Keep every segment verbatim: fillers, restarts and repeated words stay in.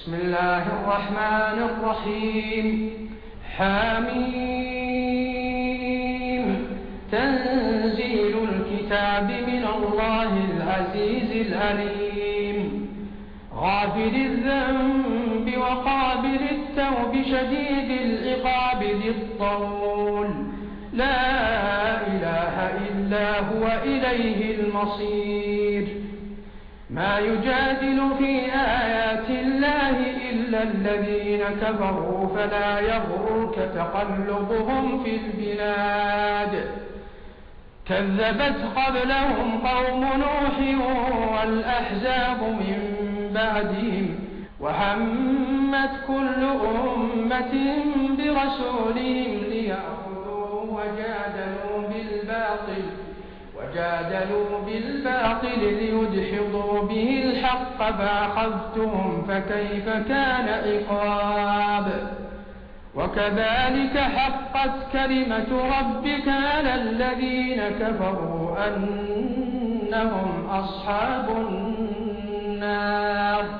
بسم الله الرحمن الرحيم. حميم. تنزيل الكتاب من الله العزيز العليم. غافر الذنب وقابل التوب شديد العقاب ذي الطول. لا إله إلا هو إليه المصير. ما يجادل في آيات الله إلا الذين كفروا فلا يغرك تقلبهم في البلاد. كذبت قبلهم قوم نوح والأحزاب من بعدهم وهمت كل أمة برسولهم ليأخذوه وجادلوا بالباطل وجادلوا بالباطل ليدحضوا به الحق فأخذتهم فكيف كان عقاب. وكذلك حقت كلمة ربك على الذين كفروا أنهم أصحاب النار.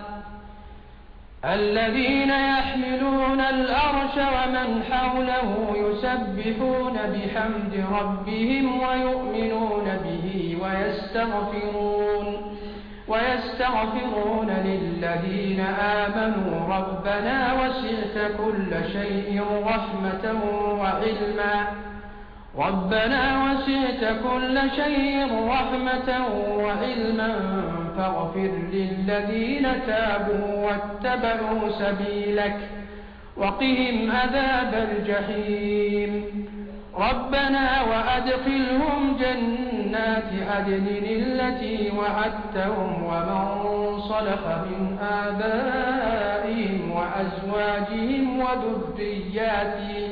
الذين يحملون العرش ومن حوله يسبحون بحمد ربهم ويؤمنون به ويستغفرون ويستغفرون للذين آمنوا ربنا وسعت كل شيء رحمة وعلما ربنا وسعت كل شيء رحمة وعلما فاغفر للذين تابوا واتبعوا سبيلك وقهم عذاب الجحيم. ربنا وأدخلهم جنات عدن التي وعدتهم ومن صلح من آبائهم وأزواجهم وذرياتهم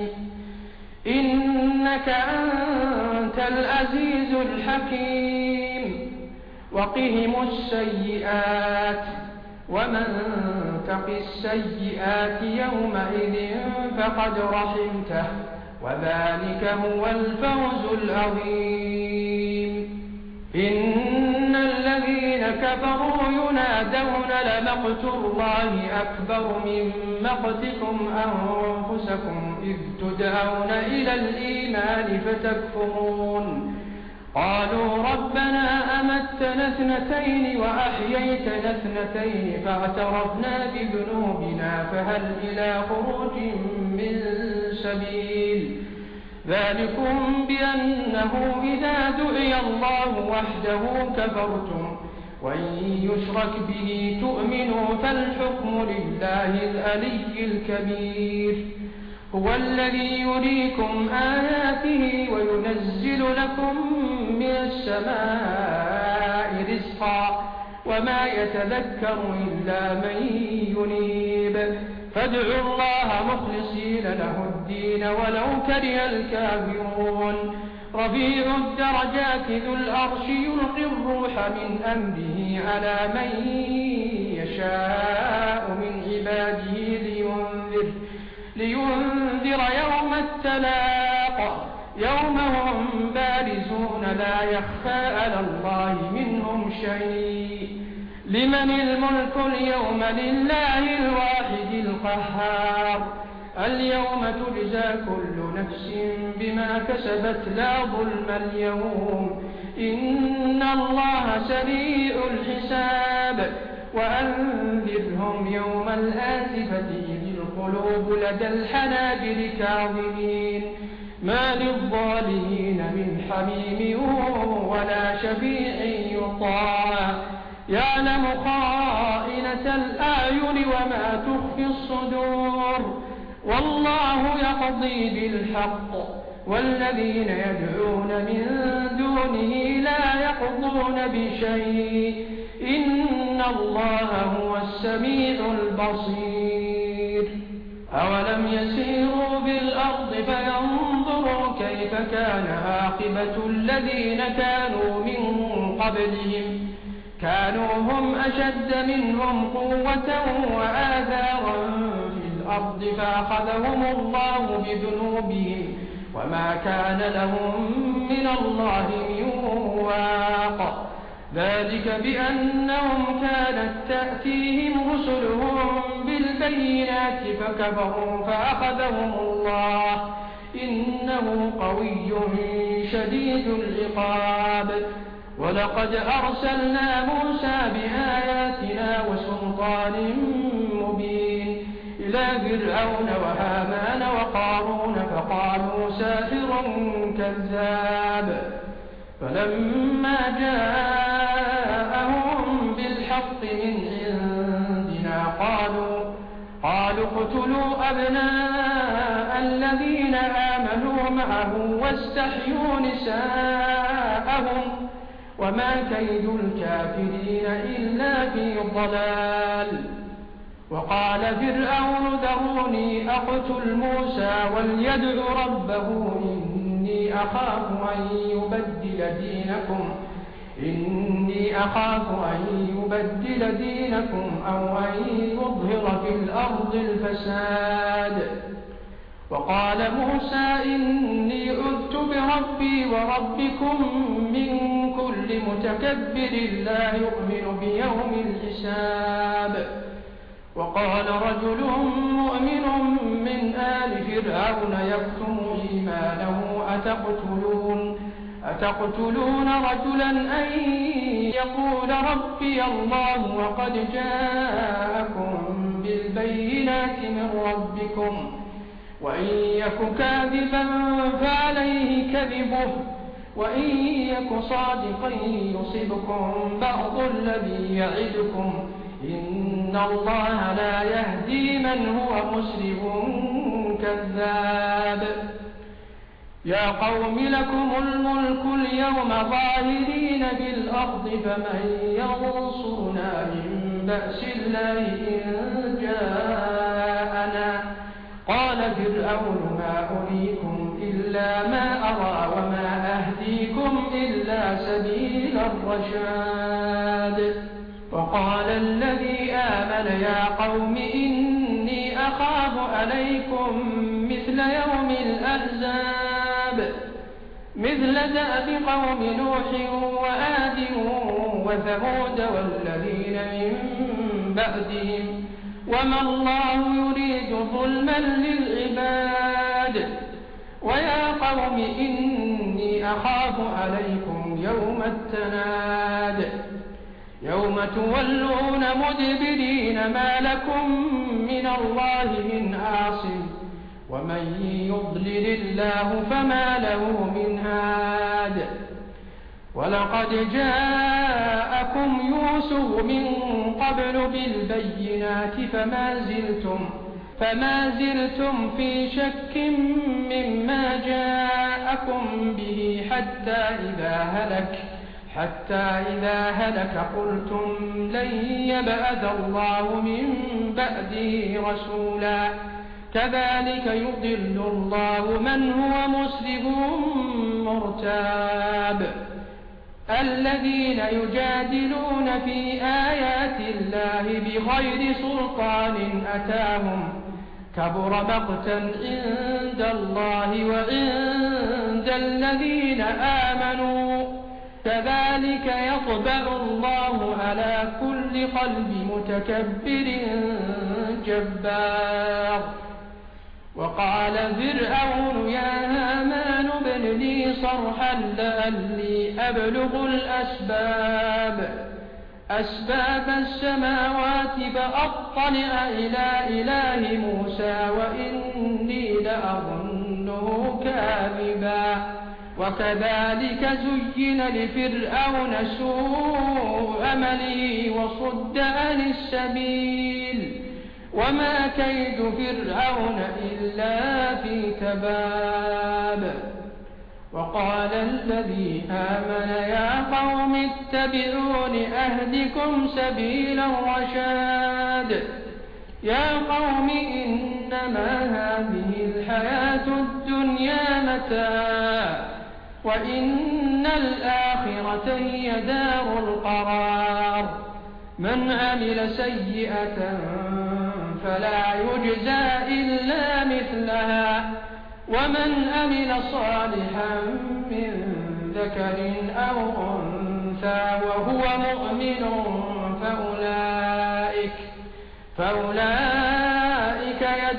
إنك أنت العزيز الحكيم. وقهم السيئات ومن تق السيئات يومئذ فقد رحمته وذلك هو الفوز العظيم. إن الذين كفروا ينادون لمقت الله أكبر من مقتكم أنفسكم إذ تدعون إلى الإيمان فتكفرون. قالوا ربنا أمتنا اثنتين وأحييتنا اثنتين فاعترفنا بذنوبنا فهل إلى خروج من سبيل. ذلكم بأنه إذا دعي الله وحده كفرتم وإن يشرك به تؤمنوا فالحكم لله العلي الكبير. هو الذي يريكم آياته وينزل لكم من السماء رزقا وما يتذكر إلا من ينيب. فادعوا الله مخلصين له الدين ولو كره الكافرون. رفيع الدرجات ذو العرش يلقي الروح من أمره على من يشاء من عباده لينذر لينذر يوم التلاق يوم هم بارزون لا يخفى على الله منهم شيء. لمن الملك اليوم لله الواحد القهار. اليوم تجزى كل نفس بما كسبت لا ظلم اليوم إن الله سريع الحساب. وأنذرهم يوم الآزفة إذ القلوب لدى الحناجر كاظمين ما للظالمين من حميم ولا شفيع يطاع. يعلم خائنة الأعين وما تخفي الصدور والله يقضي بالحق والذين يدعون من دونه لا يقضون بشيء إن الله هو السميع البصير. أولم يسيروا بالأرض فينظروا كيف كان عاقبة الذين كانوا من قبلهم كانوا هم أشد منهم قوة وآثارا في الأرض فأخذهم الله بذنوبهم وما كان لهم من الله من واق. ذلك بأنهم كانت تأتيهم رسلهم بالبينات بالبينات فكفروا فأخذهم الله إنه قوي شديد العقاب ولقد أرسلنا موسى بآياتنا وسلطان مبين إلى فرعون وهامان وقارون فقالوا ساحر كذاب فلما جاءهم بالحق من عندنا قالوا قالوا اقتلوا أبناء الذين آمنوا معه واستحيوا نساءهم وما كيد الكافرين إلا في ضلال وقال فرعون ذروني أقتل موسى وليدع ربه إني أخاف أن يبدل دينكم إني أخاف أن يبدل دينكم أو أن يظهر في الأرض الفساد وقال موسى إني عذت بربي وربكم من كل متكبر لا يؤمن بيوم الحساب وقال رجل مؤمن من آل فرعون يكتم إيمانه أتقتلون أتقتلون رجلا أن يقول ربي الله وقد جاءكم بالبينات من ربكم وإن يك كاذبا فعليه كذبه وإن يك صادقا يصبكم بعض الذي يعدكم إن الله لا يهدي من هو مسرف كذاب يا قوم لكم الملك اليوم ظاهرين بالأرض فمن ينصرنا من بأس الله إن جاءنا قال فرعون ما أريكم إلا ما أرى وما أهديكم إلا سبيل الرشاد وقال الذي آمن يا قوم إني أخاف عليكم مثل يوم الأحزاب مثل دأب قوم نوح وآد وثمود والذين من بعدهم وما الله يريد ظلما للعباد ويا قوم إني أخاف عليكم يوم التناد يوم تولون مدبرين ما لكم من الله من عاصم ومن يضلل الله فما له من هاد ولقد جاءكم يوسف من قبل بالبينات فما زلتم فما زلتم في شك مما جاءكم به حتى إذا هلك حتى إذا هلك قلتم لن يبعث الله من بعده رسولا كذلك يضل الله من هو مسرف مرتاب الذين يجادلون في آيات الله بغير سلطان أتاهم كبر مقتا عند الله وعند الذين آمنوا كذلك يطبع الله على كل قلب متكبر جبار وقال فرعون يا هامان ابن لي صرحا لعلي أبلغ الأسباب أسباب السماوات فأطلع إلى إله موسى وإني لأظنه كاذبا وكذلك زين لفرعون سوء عمله وصد عن السبيل وما كيد فرعون إلا في تباب وقال الذي آمن يا قوم اتبعون أهدكم سبيل الرشاد يا قوم إنما هذه الحياة الدنيا متاع وإن الآخرة هي دار القرار من عمل سيئة فلا يجزى إلا مثلها ومن عمل صالحا من ذكر أو أنثى وهو مؤمن فأولئك فأولئك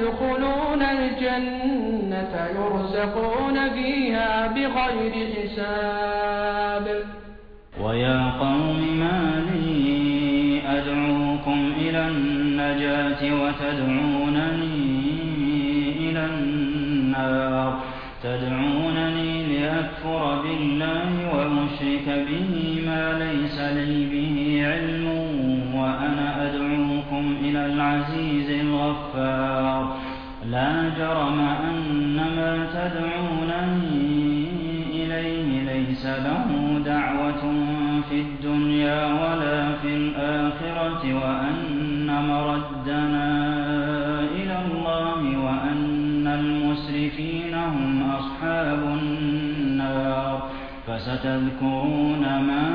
يدخلون الجنة يرزقون فيها بغير حساب. ويا قوم ما لي أدعوكم إلى النجاة وتدعونني إلى النار تدعونني لأكفر بالله وأشرك به ما ليس لي به علم وأنا أدعوكم إلى العزيز الغفار. لا جرم أن ما تدعونني إليه ليس له دعوة في الدنيا ولا في الآخرة وأن مردنا إلى الله وأن المسرفين هم أصحاب النار. فستذكرون ما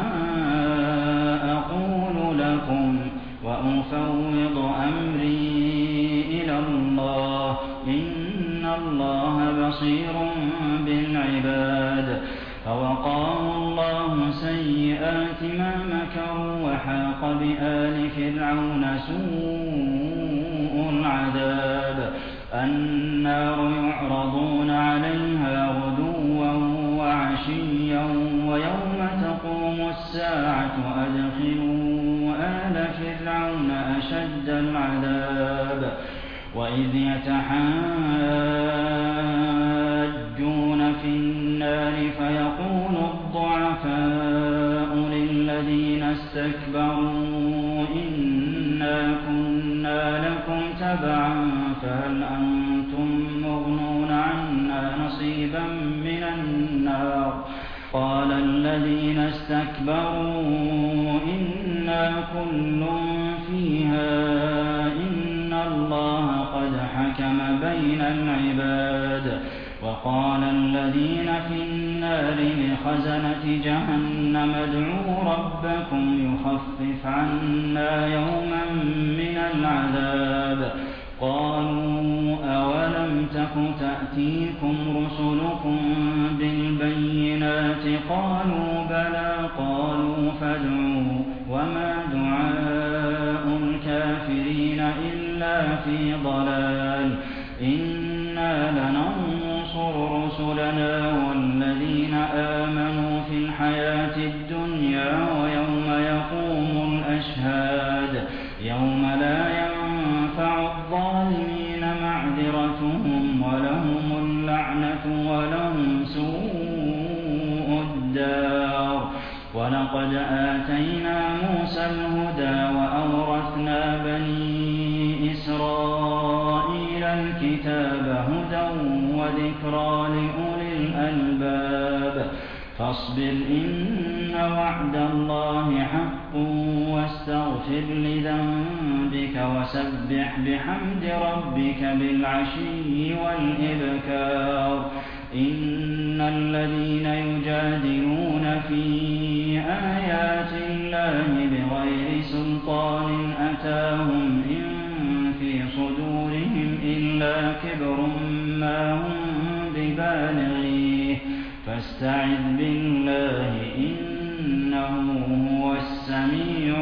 أقول لكم وأفوض أمري إلى الله إن الله بصير بالعباد. فوقاه الله سيئات ما مكروا وحاق بآل فرعون سوء العذاب. النار يعرضون عليها غدوا وعشيا ويوم تقوم الساعة أدخلوا آل فرعون أشد العذاب. وإذ يتحاجون في النار فيقول الضعفاء للذين استكبروا إنا كنا لكم تبعا فهل أنتم مغنون عنا نصيبا من النار. قال الذين استكبروا إنا كل فيها إن الله قد حكم بين العباد. وقال الذين في النار لخزنة جهنم ادعوا ربكم يخفف عنا يوما من العذاب. قالوا أولم تك تأتيكم رسلكم بالبينات قالوا بلى قالوا فادعوا وما دعاء الكافرين إلا في ضلال. إنا لننصر رسلنا والذين آمنوا في الحياة الدنيا ويوم يقوم الأشهاد يوم لا ينفع الظالمين معذرتهم ولهم اللعنة ولهم سوء الدار. ولقد آتينا موسى الهدى وأورثنا بني إسرائيل الكتاب هدى وذكرى لأولي الألباب. فاصبر إن وعد الله حق واستغفر لذنبك وسبح بحمد ربك بالعشي والإبكار. إن الذين يجادلون في آيات الله بغير سلطان أتاهم إن في صدورهم إلا كبر ما هم ببالغيه فاستعذ بالله إنه هو السميع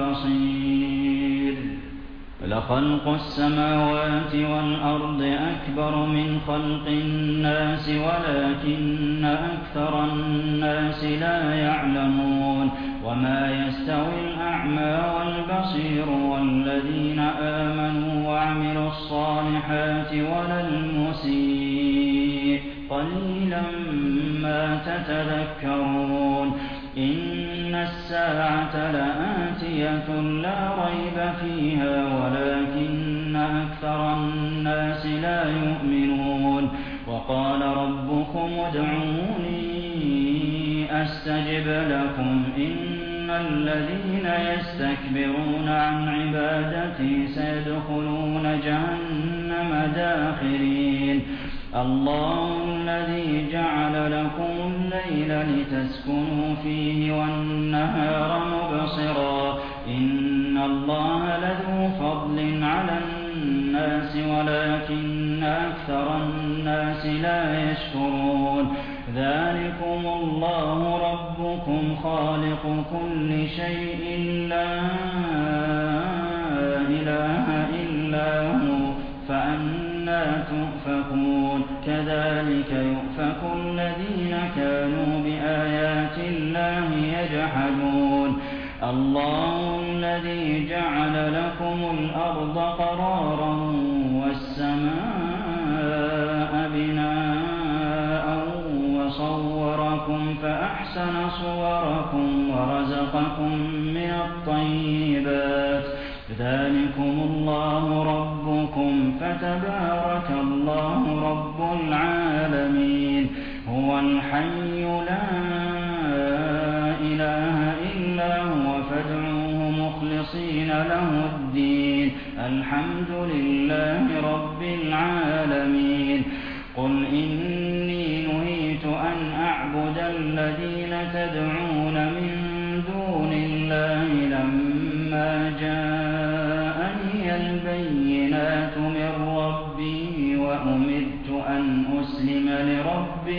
البصير. لخلق السماوات والأرض أكبر من خلق الناس ولكن أكثر الناس لا يعلمون. وما يستوي الأعمى والبصير والذين آمنوا وعملوا الصالحات ولا المسيء قليلا ما تتذكرون. إن الساعة لآتية لا ريب فيها ولكن أكثر الناس لا يؤمنون. وقال ربكم ادعوني أستجب لكم إن الذين يستكبرون عن عبادتي سيدخلون جهنم داخرين. الله الذي جعل لكم الليل لتسكنوا فيه والنهار مبصرا إن الله لذو فضل على الناس ولكن أكثر الناس لا يشكرون. ذلكم الله ربكم خالق كل شيء لا إله إلا هو فأنتم تُؤْفَكُونَ كَذَٰلِكَ يُؤْفَكُ الَّذِينَ كَانُوا بِآيَاتِ اللَّهِ يَجْحَدُونَ اللَّهُ الَّذِي جَعَلَ لَكُمُ الْأَرْضَ قَرَارًا وَالسَّمَاءَ بِنَاءً وَصَوَّرَكُمْ فَأَحْسَنَ صُوَرَكُمْ وَرَزَقَكُم مِّنَ الطَّيِّبَاتِ ۚ ذَٰلِكُمُ اللَّهُ رَبُّكُمْ فَتَبَارَكَ اللَّهُ رَبُّ الْعَالَمِينَ هُوَ الْحَيُّ لَا إِلَٰهَ إِلَّا هُوَ فَادْعُوهُ مُخْلِصِينَ لَهُ الدِّينَ الْحَمْدُ لِلَّهِ رَبِّ الْعَالَمِينَ قُلْ إِنِّي نُهِيتُ أَنْ أَعْبُدَ الَّذِينَ تَدْعُونَ مِن دُونِ اللَّهِ لَمَّا جَاءَنِيَ الْبَيِّنَاتُ مِن رَّبِّي وَأُمِرْتُ أَنْ أُسْلِمَ لِرَبِّ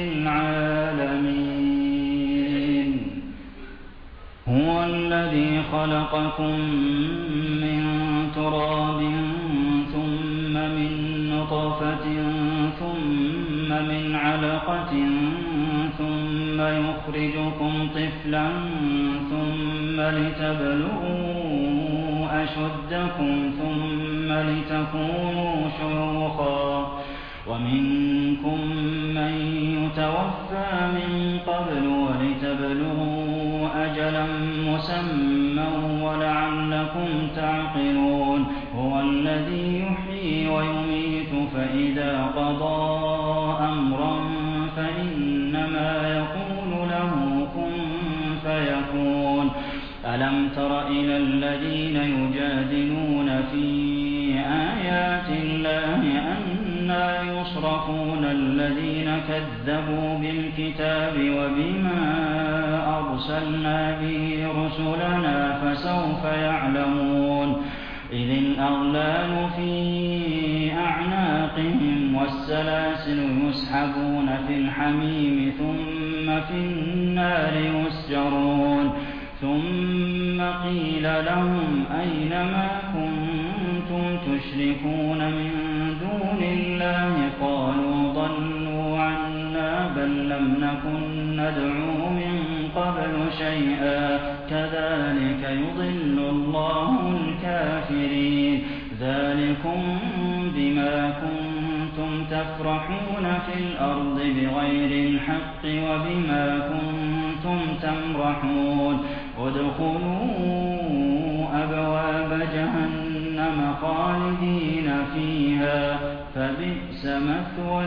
الْعَالَمِينَ هُوَ الَّذِي خَلَقَكُم مِّن تُرَابٍ ثُمَّ مِن نُّطْفَةٍ ثُمَّ مِنْ عَلَقَةٍ ثُمَّ يُخْرِجُكُمْ طِفْلًا ثُمَّ لِتَبْلُغُوا أَشُدَّكُمْ ثُمَّ لِتَكُونُوا شُيُوخًا ۚ وَمِنكُم مَّن يُتَوَفَّىٰ مِن قَبْلُ وَلِتَبْلُغُوا أَجَلًا مُّسَمًّى وَلَعَلَّكُمْ تَعْقِلُونَ هُوَ الَّذِي يُحْيِي وَيُمِيتُ فَإِذَا قَضَىٰ أَمْرًا فَإِنَّمَا يَقُولُ لَهُ كُن فَيَكُونُ أَلَمْ تَرَ إِلَى الَّذِينَ يُجَادِلُونَ فِي آيَاتِ اللَّهِ أَنَّىٰ يُصْرَفُونَ الَّذِينَ كَذَّبُوا بِالْكِتَابِ وَبِمَا أَرْسَلْنَا بِهِ رُسُلَنَا فَسَوْفَ يَعْلَمُونَ إِذِ الْأَغْلَالُ فِي أَعْنَاقِهِمْ وَالسَّلَاسِلُ يُسْحَبُونَ فِي الْحَمِيمِ ثُمَّ فِي النَّارِ يُسْجَرُونَ ثُمَّ قِيلَ لَهُمْ أَيْنَ مَا كُنتُمْ تُشْرِكُونَ مِن دُونِ اللَّهِ قَالُوا ضَلُّوا عَنَّا بَل لَّمْ نَكُن نَّدْعُو مِن قَبْلُ شَيْئًا ۚ كَذَٰلِكَ يُضِلُّ اللَّهُ الْكَافِرِينَ ذَٰلِكُم بِمَا كُنتُمْ تَفْرَحُونَ فِي الْأَرْضِ بِغَيْرِ الْحَقِّ وَبِمَا كُنتُمْ تَمْرَحُونَ ادْخُلُوا أَبْوَابَ جَهَنَّمَ خَالِدِينَ فِيهَا ۖ فَبِئْسَ مَثْوَى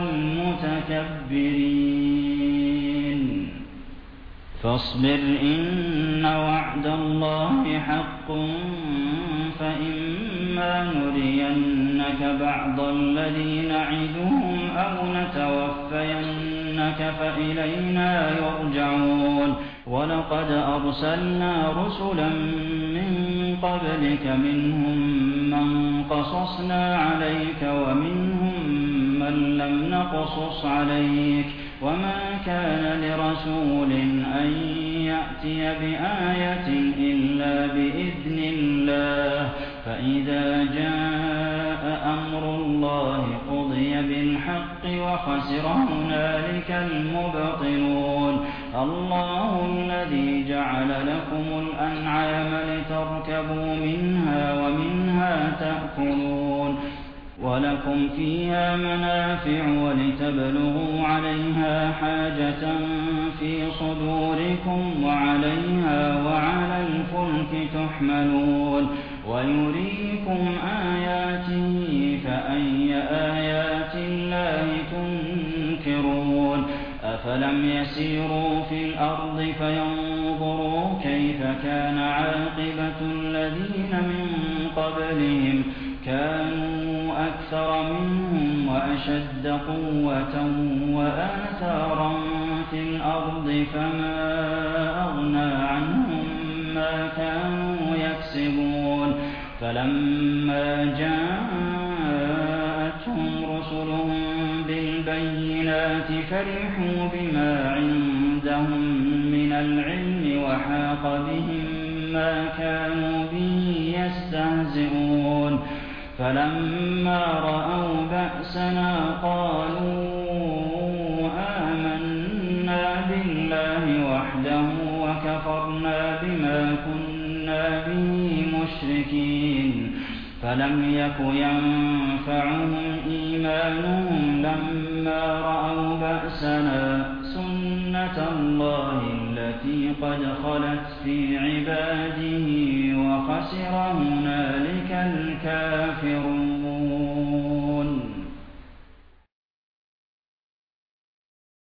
الْمُتَكَبِّرِينَ فَاصْبِرْ إِنَّ وَعْدَ اللَّهِ حَقٌّ فَإِمَّا نُرِيَنَّكَ بَعْضَ الَّذِي نَعِدُهُمْ أَوْ نَتَوَفَّيَنَّكَ فَإِلَيْنَا يُرْجَعُونَ وَلَقَدْ أَرْسَلْنَا رُسُلًا مِّن قَبْلِكَ مِنْهُم مَّن قَصَصْنَا عَلَيْكَ وَمِنْهُم مَّن لَّمْ نَقْصُصْ عَلَيْكَ ۗ وَمَا كَانَ لِرَسُولٍ أَن يَأْتِيَ بِآيَةٍ إِلَّا بِإِذْنِ اللَّهِ ۚ فَإِذَا جَاءَ أَمْرُ اللَّهِ قُضِيَ بِالْحَقِّ وَخَسِرَ هُنَالِكَ الْمُبْطِلُونَ اللَّهُ الَّذِي جَعَلَ لَكُمُ الْأَنْعَامَ لِتَرْكَبُوا مِنْهَا وَمِنْهَا تَأْكُلُونَ وَلَكُمْ فِيهَا مَنَافِعُ وَلِتَبْلُغُوا عَلَيْهَا حَاجَةً فِي صُدُورِكُمْ وَعَلَيْهَا وَعَلَى الْفُلْكِ تُحْمَلُونَ وَيُرِيكُمْ آيَاتِهِ فَأَيَّ آيَاتِ اللَّهِ تُنكِرُونَ أَفَلَمْ يَسِيرُوا فِي الْأَرْضِ فَيَنظُرُوا كَيْفَ كَانَ عَاقِبَةُ الَّذِينَ مِن قَبْلِهِمْ ۚ كَانُوا أَكْثَرَ مِنْهُمْ وَأَشَدَّ قُوَّةً وَآثَارًا فِي الْأَرْضِ فَمَا أَغْنَىٰ عَنْهُم مَّا كَانُوا يَكْسِبُونَ فَلَمَّا جَاءَتْهُمْ رُسُلُهُم بِالْبَيِّنَاتِ فَرِحُوا بِمَا عِندَهُم مِّنَ الْعِلْمِ وَحَاقَ بِهِم مَّا كَانُوا بِهِ يَسْتَهْزِئُونَ فلما رأوا بأسنا قالوا آمنا بالله وحده وكفرنا بما كنا به مشركين فلم يك ينفعهم إيمانهم لما رأوا بأسنا سنة الله التي قد خلت في عباده وخسر هنالك الكافرون